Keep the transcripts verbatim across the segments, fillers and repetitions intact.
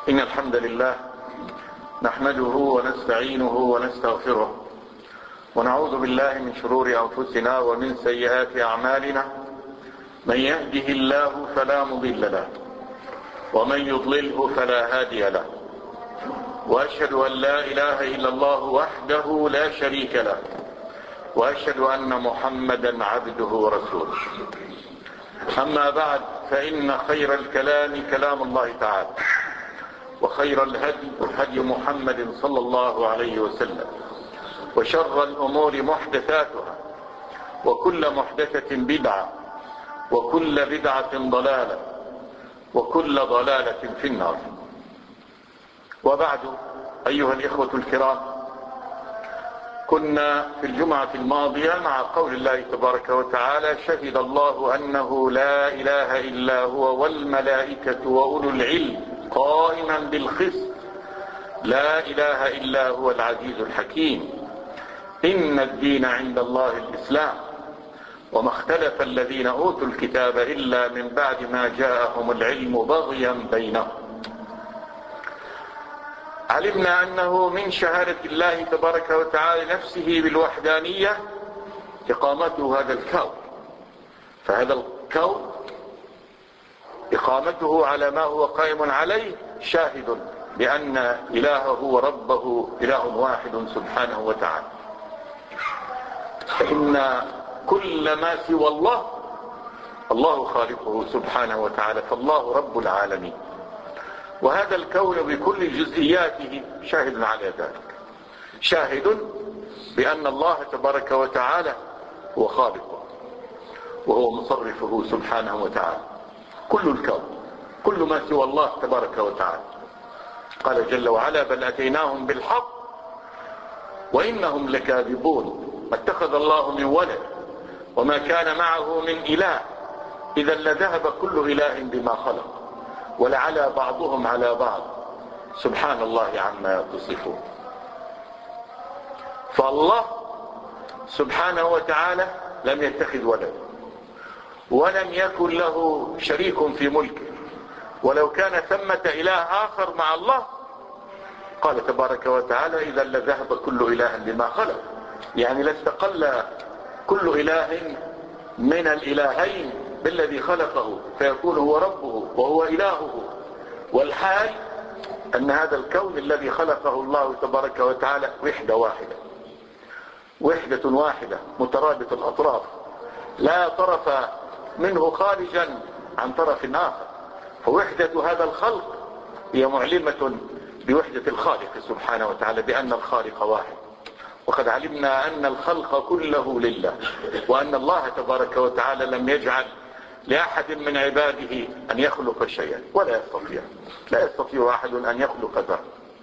إن الحمد لله نحمده ونستعينه ونستغفره ونعوذ بالله من شرور أنفسنا ومن سيئات أعمالنا. من يهده الله فلا مضل له ومن يضلله فلا هادي له، وأشهد أن لا إله إلا الله وحده لا شريك له، وأشهد أن محمدا عبده ورسوله. أما بعد، فإن خير الكلام كلام الله تعالى، وخير الهدي هدي محمد صلى الله عليه وسلم، وشر الأمور محدثاتها، وكل محدثة بدعة، وكل بدعة ضلالة، وكل ضلالة في النار. وبعد، أيها الإخوة الكرام، كنا في الجمعة الماضية مع قول الله تبارك وتعالى: شهد الله أنه لا إله إلا هو والملائكة وأولو العلم قائما بالقسط لا إله إلا هو العزيز الحكيم إن الدين عند الله الإسلام وما اختلف الذين أوتوا الكتاب إلا من بعد ما جاءهم العلم بغيا بينهم. علمنا أنه من شهادة الله تبارك وتعالى نفسه بالوحدانية إقامته هذا الكون، فهذا الكون إقامته على ما هو قائم عليه شاهد بأن إلهه وربه إله واحد سبحانه وتعالى. فإن كل ما سوى الله الله خالقه سبحانه وتعالى، فالله رب العالمين، وهذا الكون بكل جزئياته شاهد على ذلك، شاهد بأن الله تبارك وتعالى هو خالقه وهو مصرفه سبحانه وتعالى. كل الكون، كل ما سوى الله تبارك وتعالى. قال جل وعلا: بل أتيناهم بالحق وإنهم لكاذبون ما اتخذ الله من ولد وما كان معه من إله إذا لذهب كل إله بما خلق ولعلى بعضهم على بعض سبحان الله عما يصفون. فالله سبحانه وتعالى لم يتخذ ولد ولم يكن له شريك في ملكه، ولو كان ثمة إله آخر مع الله قال تبارك وتعالى: إذا لذهب كل إله بما خلق، يعني لاستقل كل إله من الإلهين بالذي خلقه فيكون هو ربه وهو إلهه. والحال أن هذا الكون الذي خلقه الله تبارك وتعالى وحدة واحدة، وحدة واحدة مترابط الأطراف، لا طرف منه خارجا عن طرف آخر. فوحدة هذا الخلق هي معلمة بوحدة الخالق سبحانه وتعالى، بأن الخالق واحد. وقد علمنا أن الخلق كله لله، وأن الله تبارك وتعالى لم يجعل لأحد من عباده أن يخلق شيئا، ولا يستطيع لا يستطيع أحد أن يخلق ذرة.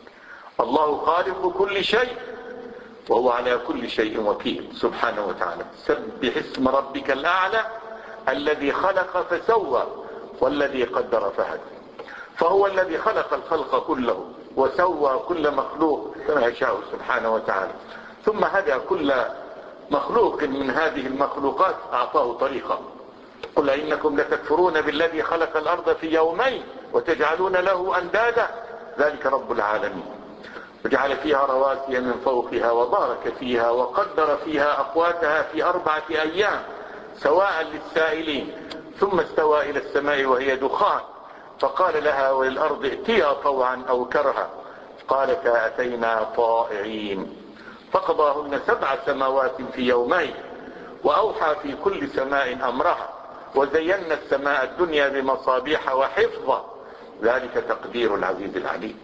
الله خالق كل شيء وهو على كل شيء وكيل سبحانه وتعالى. سبح اسم ربك الأعلى الذي خلق فسوى والذي قدر فهدى. فهو الذي خلق الخلق كله وسوى كل مخلوق كما يشاء سبحانه وتعالى، ثم هدى كل مخلوق من هذه المخلوقات أعطاه طريقة. قل إنكم لتكفرون بالذي خلق الأرض في يومين وتجعلون له أندادا ذلك رب العالمين. وجعل فيها رواسي من فوقها وبارك فيها وقدر فيها أقواتها في أربعة أيام سواء للسائلين، ثم استوى إلى السماء وهي دخان فقال لها وللأرض ائتيا طوعا أو كرها قالتا أتينا طائعين. فقضاهن سبع سماوات في يومين وأوحى في كل سماء أمرها وزينا السماء الدنيا بمصابيح وحفظا ذلك تقدير العزيز العليم.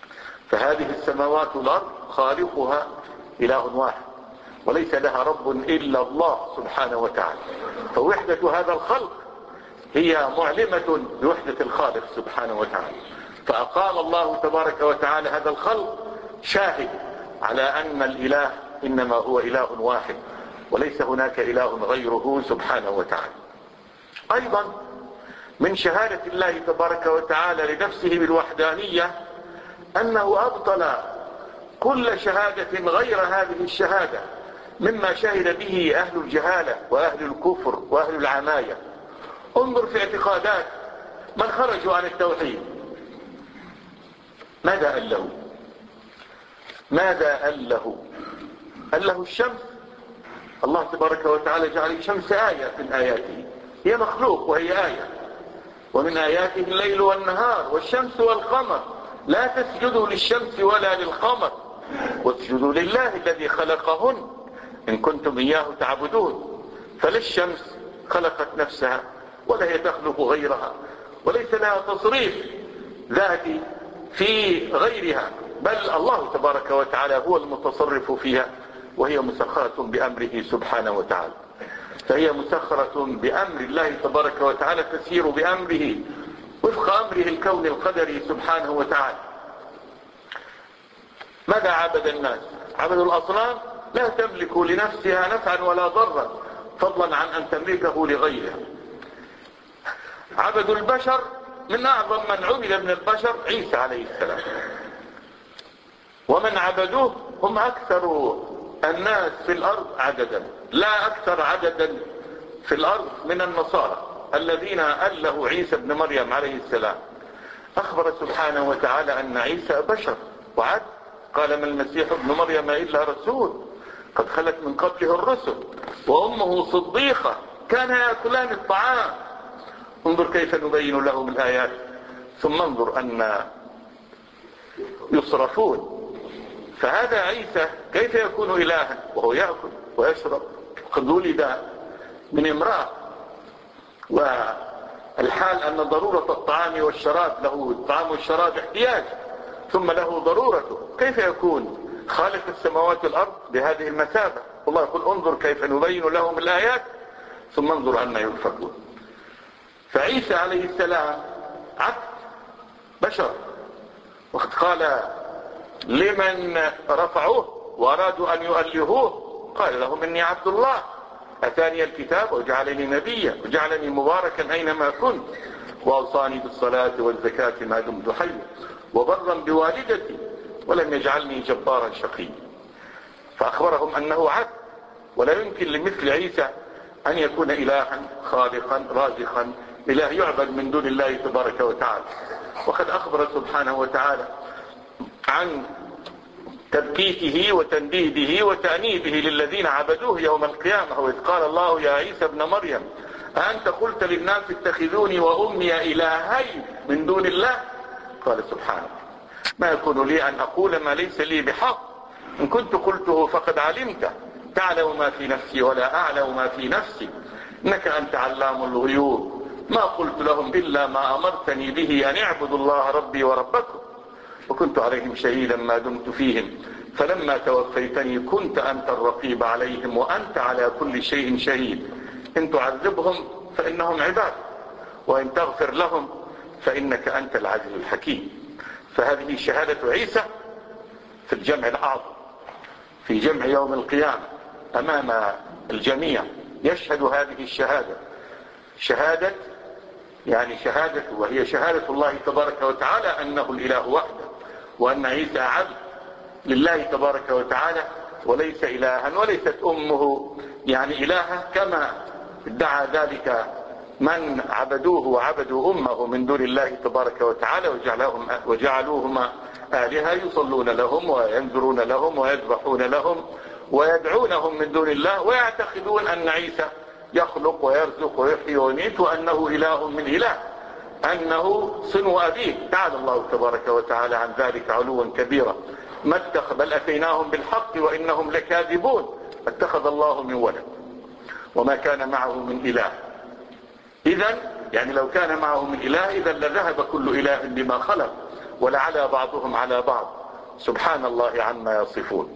فهذه السماوات والأرض خالقها إله واحد، وليس لها رب إلا الله سبحانه وتعالى. فوحدة هذا الخلق هي معلمة بوحدة الخالق سبحانه وتعالى. فأقام الله تبارك وتعالى هذا الخلق شاهد على أن الإله إنما هو إله واحد وليس هناك إله غيره سبحانه وتعالى. أيضا من شهادة الله تبارك وتعالى لنفسه بالوحدانية أنه أبطل كل شهادة غير هذه الشهادة مما شهد به أهل الجهالة وأهل الكفر وأهل العماية. انظر في اعتقادات من خرجوا عن التوحيد ماذا قال له؟ ماذا قال له؟ قال له الشمس. الله تبارك وتعالى جعل الشمس آية من آياته، هي مخلوق وهي آية. ومن آياته الليل والنهار والشمس والقمر، لا تسجدوا للشمس ولا للقمر واسجدوا لله الذي خلقهن إن كنتم إياه تعبدون. فلا الشمس خلقت نفسها ولا هي تخلق غيرها، وليس لها تصريف ذاتي في غيرها، بل الله تبارك وتعالى هو المتصرف فيها، وهي مسخرة بأمره سبحانه وتعالى. فهي مسخرة بأمر الله تبارك وتعالى، تسير بأمره وفق أمره الكون القدري سبحانه وتعالى. ماذا عبد الناس؟ عبدوا الأصنام لا تملك لنفسها نفعا ولا ضرا، فضلا عن أن تملكه لغيرها. عبدوا البشر، من أعظم من عبد من البشر عيسى عليه السلام، ومن عبدوه هم أكثر الناس في الأرض عددا، لا أكثر عددا في الأرض من النصارى الذين أله عيسى ابن مريم عليه السلام. أخبر سبحانه وتعالى أن عيسى بشر وعد، قال ما المسيح ابن مريم إلا رسول قد خلت من قبله الرسل وأمه صديقة كان يأكلان الطعام. انظر كيف نبين لهم الآيات ثم انظر أن يصرفون. فهذا عيسى كيف يكون إلها وهو يأكل ويشرب؟ قد ولد من امرأة، والحال أن ضرورة الطعام والشراب، له الطعام والشراب احتياج ثم له ضرورته، كيف يكون خالق السماوات والأرض بهذه المثابة؟ الله يقول انظر كيف نبين لهم الآيات ثم انظر أن يؤفكون. فعيسى عليه السلام عبد بشر، وقد قال لمن رفعوه وأرادوا أن يؤلهوه قال لهم إني عبد الله أتاني الكتاب وجعلني نبيا وجعلني مباركا أينما كنت وأوصاني بالصلاة والزكاة ما دمت حيا وبرا بوالدتي ولم يجعلني جبارا شقيا. فأخبرهم أنه عبد، ولا يمكن لمثل عيسى أن يكون إلها خالقا رازقا، إله يعبد من دون الله تبارك وتعالى. وقد أخبر سبحانه وتعالى عن تبكيته وتنديده وتأنيبه للذين عبدوه يوم القيامة، وإذ قال الله يا عيسى ابن مريم أأنت قلت للناس اتخذوني وأمي إلهين من دون الله؟ قال سبحانه ما يكون لي أن أقول ما ليس لي بحق، إن كنت قلته فقد علمته تعلم ما في نفسي ولا أعلم ما في نفسي إنك أنت علام الغيوب ما قلت لهم إلا ما أمرتني به أن اعبدوا الله ربي وربكم وكنت عليهم شهيدا ما دمت فيهم فلما توفيتني كنت أنت الرقيب عليهم وأنت على كل شيء شهيد إن تعذبهم فإنهم عباد وإن تغفر لهم فإنك أنت العزيز الحكيم. فهذه شهادة عيسى في الجمع الأعظم، في جمع يوم القيامة أمام الجميع، يشهد هذه الشهادة شهادة يعني شهادة وهي شهادة الله تبارك وتعالى أنه الإله وحده، وأن عيسى عبد لله تبارك وتعالى وليس إلها، وليست أمه يعني إلهة كما ادعى ذلك من عبدوه وعبدوا أمه من دون الله تبارك وتعالى وجعلوهما آلهة يصلون لهم وينذرون لهم ويذبحون لهم ويدعونهم من دون الله، ويعتقدون أن عيسى يخلق ويرزق ويحيي ويميت وأنه إله من إله، أنه صنو أبيه. تعالى الله تبارك وتعالى عن ذلك علوا كبيرا. ما اتخذ بل أتيناهم بالحق وإنهم لكاذبون ما اتخذ الله من ولد وما كان معه من إله. إذن يعني لو كان معه من إله إذن لذهب كل إله بما خلق ولعلى بعضهم على بعض سبحان الله عما يصفون.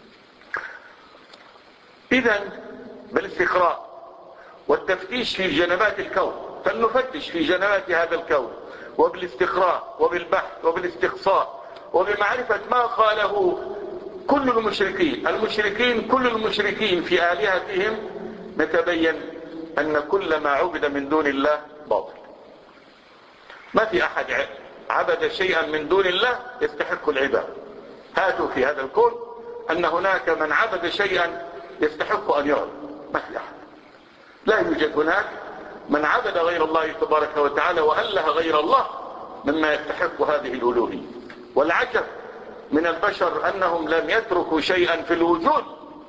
إذن بالاستقراء والتفتيش في جنبات الكون، فلنفتش في جنبات هذا الكون وبالاستقراء وبالبحث وبالاستقصاء وبمعرفة ما قاله كل المشركين المشركين كل المشركين في آلهتهم، نتبين أن كل ما عبد من دون الله باطل. ما في أحد عبد شيئا من دون الله يستحق العبادة. هاتوا في هذا الكون أن هناك من عبد شيئا يستحق أن يعبد، ما في أحد. لا يوجد هناك من عبد غير الله تبارك وتعالى وأله غير الله مما يستحق هذه الألوهية. والعجب من البشر أنهم لم يتركوا شيئا في الوجود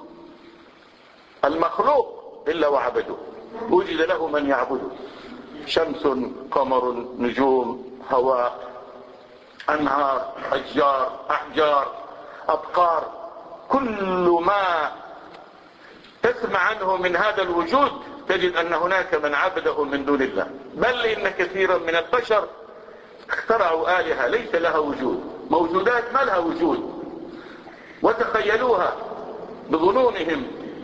المخلوق إلا وعبدوه، وجد له من يعبده، شمس، قمر، نجوم، هواء، أنهار، أشجار، أحجار، أبقار، كل ما تسمع عنه من هذا الوجود تجد أن هناك من عبده من دون الله. بل إن كثيرا من البشر اخترعوا آلهة ليس لها وجود، موجودات ما لها وجود، وتخيلوها بظنونهم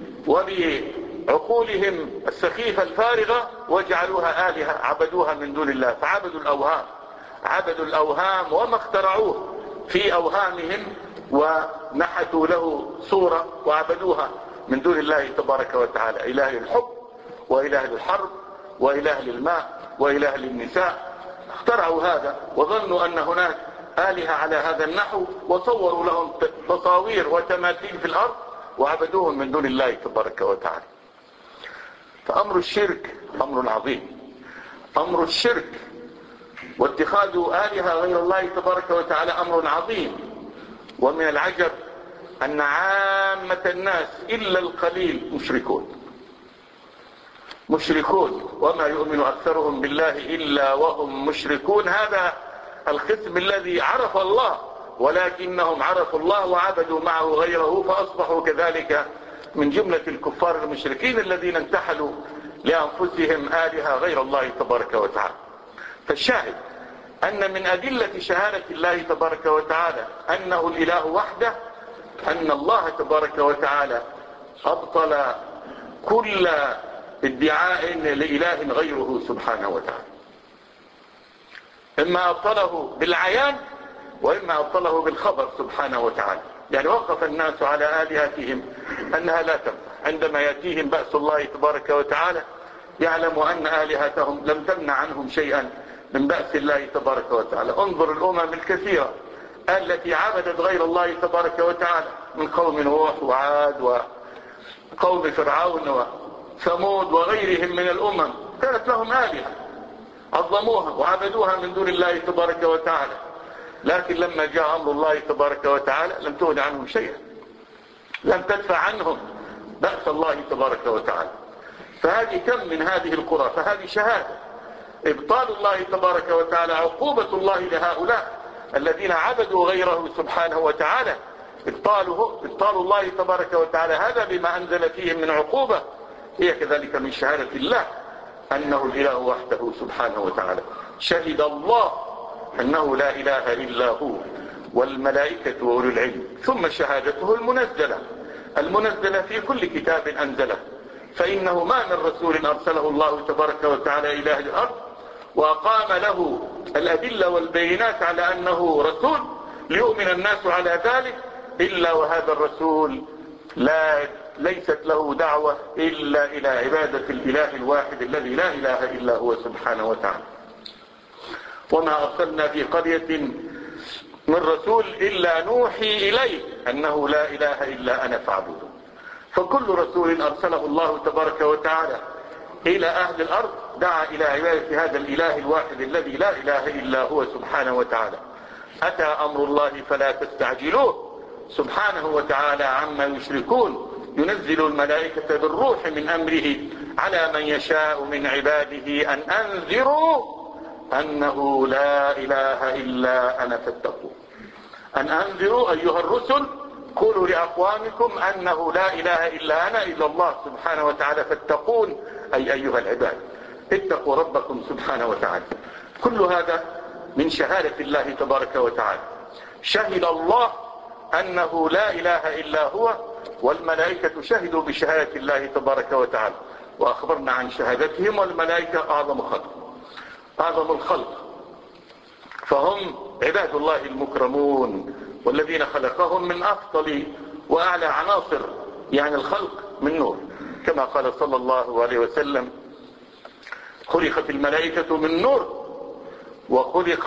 وبعقولهم السخيفة الفارغة وجعلوها آلهة، عبدوها من دون الله، فعبدوا الأوهام، عبدوا الأوهام وما اخترعوه في أوهامهم ونحتوا له صورة وعبدوها من دون الله تبارك وتعالى، إله الحب وإله الحرب وإله الماء وإله النساء. اخترعوا هذا وظنوا أن هناك آلهة على هذا النحو، وصوروا لهم تصاوير وتماثيل في الأرض وعبدوهم من دون الله تبارك وتعالى. فأمر الشرك أمر عظيم، أمر الشرك واتخاذ آلهة غير الله تبارك وتعالى أمر عظيم. ومن العجب أن عامة الناس إلا القليل مشركون مشركون وما يؤمن أكثرهم بالله إلا وهم مشركون. هذا القسم الذي عرف الله ولكنهم عرفوا الله وعبدوا معه غيره فأصبحوا كذلك من جملة الكفار المشركين الذين انتحلوا لأنفسهم آلهة غير الله تبارك وتعالى. فالشاهد أن من أدلة شهادة الله تبارك وتعالى أنه الإله وحده أن الله تبارك وتعالى أبطل كل ادعاء لإله غيره سبحانه وتعالى، إما أبطله بالعيان وإما أبطله بالخبر سبحانه وتعالى. يعني وقف الناس على آلهتهم أنها لا تنفع، عندما يأتيهم بأس الله تبارك وتعالى يعلموا أن آلهتهم لم تمنع عنهم شيئا من بأس الله تبارك وتعالى. انظر الأمم الكثيرة التي عبدت غير الله تبارك وتعالى من قوم نوح وعاد وقوم فرعون وثمود وغيرهم من الأمم، كانت لهم آلهة عظموها وعبدوها من دون الله تبارك وتعالى، لكن لما جاء أمر الله تبارك وتعالى لم تغن عنهم شيئا، لم تدفع عنهم بأس الله تبارك وتعالى. فهذه كم من هذه القرى، فهذه شهادة إبطال الله تبارك وتعالى، عقوبة الله لهؤلاء الذين عبدوا غيره سبحانه وتعالى، إبطاله إبطال الله تبارك وتعالى هذا بما أنزل فيهم من عقوبة هي كذلك من شهادة الله أنه الإله وحده سبحانه وتعالى. شهد الله أنه لا إله إلا هو والملائكة وأولو العلم، ثم شهادته المنزلة المنزلة في كل كتاب أنزله، فإنه ما من رسول أرسله الله تبارك وتعالى إلى أهل الأرض وأقام له الأدلة والبينات على أنه رسول ليؤمن الناس على ذلك إلا وهذا الرسول لا ليست له دعوة إلا إلى عبادة الإله الواحد الذي لا إله إلا هو سبحانه وتعالى. وما أرسلنا في قرية من رسول إلا نوحي إليه أنه لا إله إلا أنا فاعبدون. فكل رسول أرسله الله تبارك وتعالى إلى أهل الأرض دعا إلى عبادة هذا الإله الواحد الذي لا إله إلا هو سبحانه وتعالى. أتى أمر الله فلا تستعجلوه سبحانه وتعالى عما يشركون، ينزل الملائكة بالروح من أمره على من يشاء من عباده أن أنذروا أنه لا إله إلا أنا فاتقوا. أن أنذروا أيها الرسل قولوا لأقوامكم أنه لا إله إلا أنا إلا الله سبحانه وتعالى فاتقون، أي أيها العباد اتقوا ربكم سبحانه وتعالى. كل هذا من شهادة الله تبارك وتعالى. شهد الله أنه لا إله إلا هو والملائكة شهدوا بشهادة الله تبارك وتعالى، وأخبرنا عن شهادتهم، والملائكة أعظم خلق أعظم الخلق، فهم عباد الله المكرمون والذين خلقهم من أفضل وأعلى عناصر يعني الخلق من نور، كما قال صلى الله عليه وسلم خلقت الملائكة من نور وخلق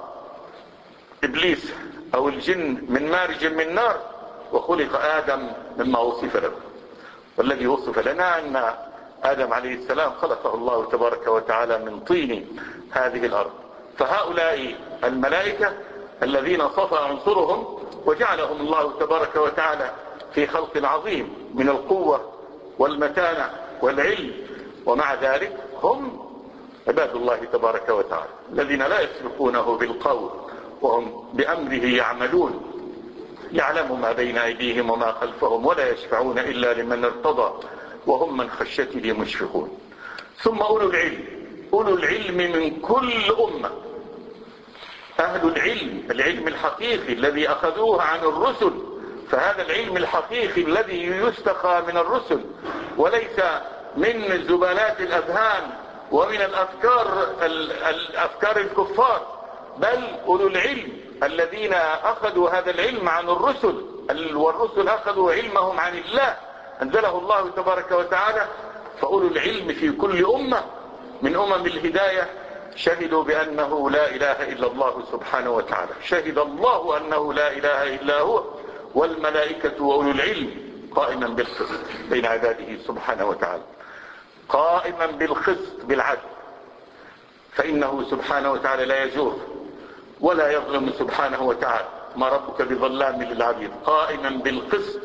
إبليس أو الجن من مارج من نار وخلق آدم مما وصف له. والذي وصف لنا أن آدم عليه السلام خلقه الله تبارك وتعالى من طين هذه الأرض. فهؤلاء الملائكة الذين صفى عنصرهم وجعلهم الله تبارك وتعالى في خلق عظيم من القوة والمتانة والعلم، ومع ذلك هم عباد الله تبارك وتعالى الذين لا يسبقونه بالقول وهم بأمره يعملون، يعلم ما بين أيديهم وما خلفهم ولا يشفعون إلا لمن ارتضى وهم من خشيته مشفقون. ثم أولو العلم، أولو العلم من كل أمة، أهل العلم، العلم الحقيقي الذي أخذوه عن الرسل، فهذا العلم الحقيقي الذي يستقى من الرسل وليس من زبالات الأذهان ومن الأفكار الأفكار الكفار، بل أولو العلم الذين أخذوا هذا العلم عن الرسل، والرسل أخذوا علمهم عن الله أنزله الله تبارك وتعالى. فأولو العلم في كل أمة من أمم الهداية شهدوا بأنه لا إله إلا الله سبحانه وتعالى، شهد الله أنه لا إله إلا هو والملائكة وأولو العلم قائما بالقسط بين عباده سبحانه وتعالى، قائما بالقسط بالعدل، فإنه سبحانه وتعالى لا يجور ولا يظلم سبحانه وتعالى، ما ربك بظلام للعبيد، قائما بالقسط.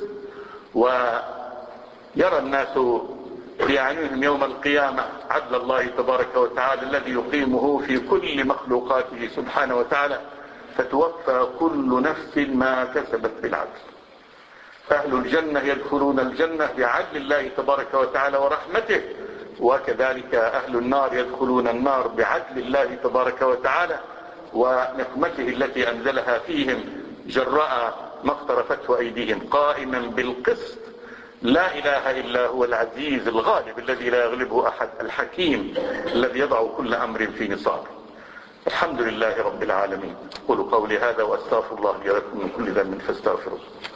ويرى الناس بأعينهم يوم القيامة عدل الله تبارك وتعالى الذي يقيمه في كل مخلوقاته سبحانه وتعالى، فتوفى كل نفس ما كسبت بالعدل. أهل الجنة يدخلون الجنة بعدل الله تبارك وتعالى ورحمته، وكذلك أهل النار يدخلون النار بعدل الله تبارك وتعالى ونقمته التي أنزلها فيهم جراء ما اقترفته أيديهم، قائما بالقسط لا إله إلا هو العزيز الغالب الذي لا يغلبه أحد، الحكيم الذي يضع كل أمر في نصابه. الحمد لله رب العالمين. قولوا قولي هذا وأستغفر الله لي ولكم من كل ذنب فاستغفروه.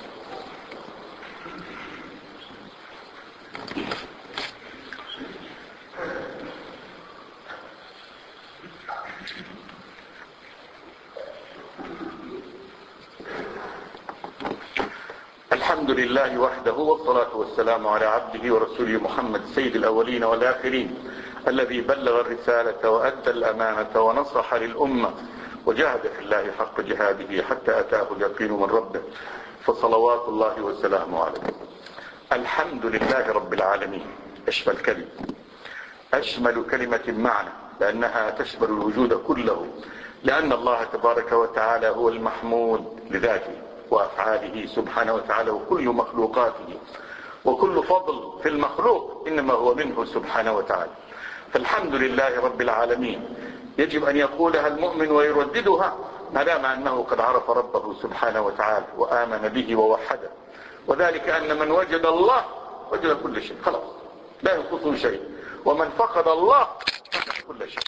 الحمد لله وحده، والصلاة والسلام على عبده ورسوله محمد سيد الأولين والآخرين، الذي بلغ الرسالة وأدى الأمانة ونصح للأمة وجاهد في الله حق جهاده حتى أتاه اليقين من ربه، فصلوات الله وسلامه عليه. الحمد لله رب العالمين، أشمل كلمة، أشمل كلمة معنى، لأنها تشمل الوجود كله، لأن الله تبارك وتعالى هو المحمود لذاته وأفعاله سبحانه وتعالى وكل مخلوقاته، وكل فضل في المخلوق إنما هو منه سبحانه وتعالى. فالحمد لله رب العالمين يجب أن يقولها المؤمن ويرددها ما دام أنه قد عرف ربه سبحانه وتعالى وآمن به ووحده، وذلك أن من وجد الله وجد كل شيء، خلاص لا ينقصه شيء، ومن فقد الله فقد كل شيء.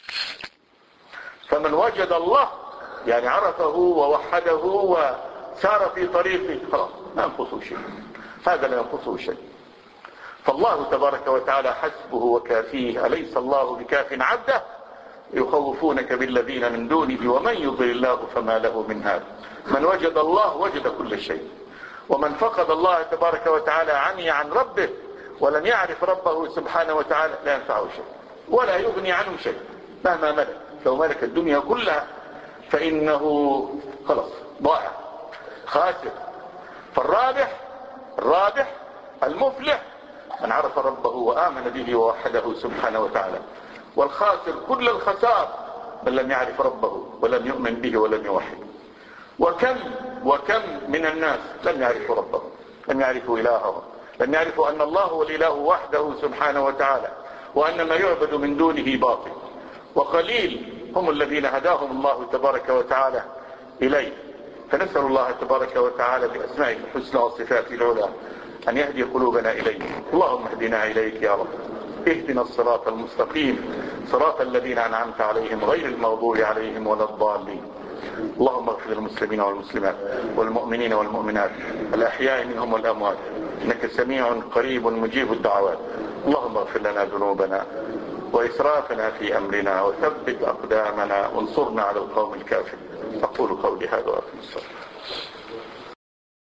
فمن وجد الله يعني عرفه ووحده وسار في طريقه خلاص لا ينقصه شيء، هذا لا ينقصه شيء. فالله تبارك وتعالى حسبه وكافيه، أليس الله بكاف عبده؟ يخوفونك بالذين من دونه ومن يضلل الله فما له من هاد. من وجد الله وجد كل شيء، ومن فقد الله تبارك وتعالى عمي عن ربه ولم يعرف ربه سبحانه وتعالى لا ينفعه شيء ولا يغني عنه شيء مهما ملك، لو ملك الدنيا كلها فإنه خلاص ضائع خاسر. فالرابح الرابح المفلح من عرف ربه وآمن به ووحده سبحانه وتعالى، والخاسر كل الخسار من لم يعرف ربه ولم يؤمن به ولم يوحده. وكم وكم من الناس لم يعرفوا ربه، لم يعرفوا إلهه، لم يعرفوا أن الله هو الإله وحده سبحانه وتعالى، وأن ما يعبد من دونه باطل، وقليل هم الذين هداهم الله تبارك وتعالى إليه. فنسأل الله تبارك وتعالى بأسمائه الحسنى وصفاته العلى أن يهدي قلوبنا إليك. اللهم اهدنا إليك يا رب، اهدنا الصراط المستقيم، صراط الذين أنعمت عليهم غير المغضوب عليهم ولا الضالين. اللهم اغفر للمسلمين والمسلمات والمؤمنين والمؤمنات الأحياء منهم والأموات، إنك سميع قريب مجيب الدعوات. اللهم اغفر لنا ذنوبنا وإسرافنا في أمرنا وثبت أقدامنا وانصرنا على القوم الكافرين. أقول قولي هذا وأقم الصلاة.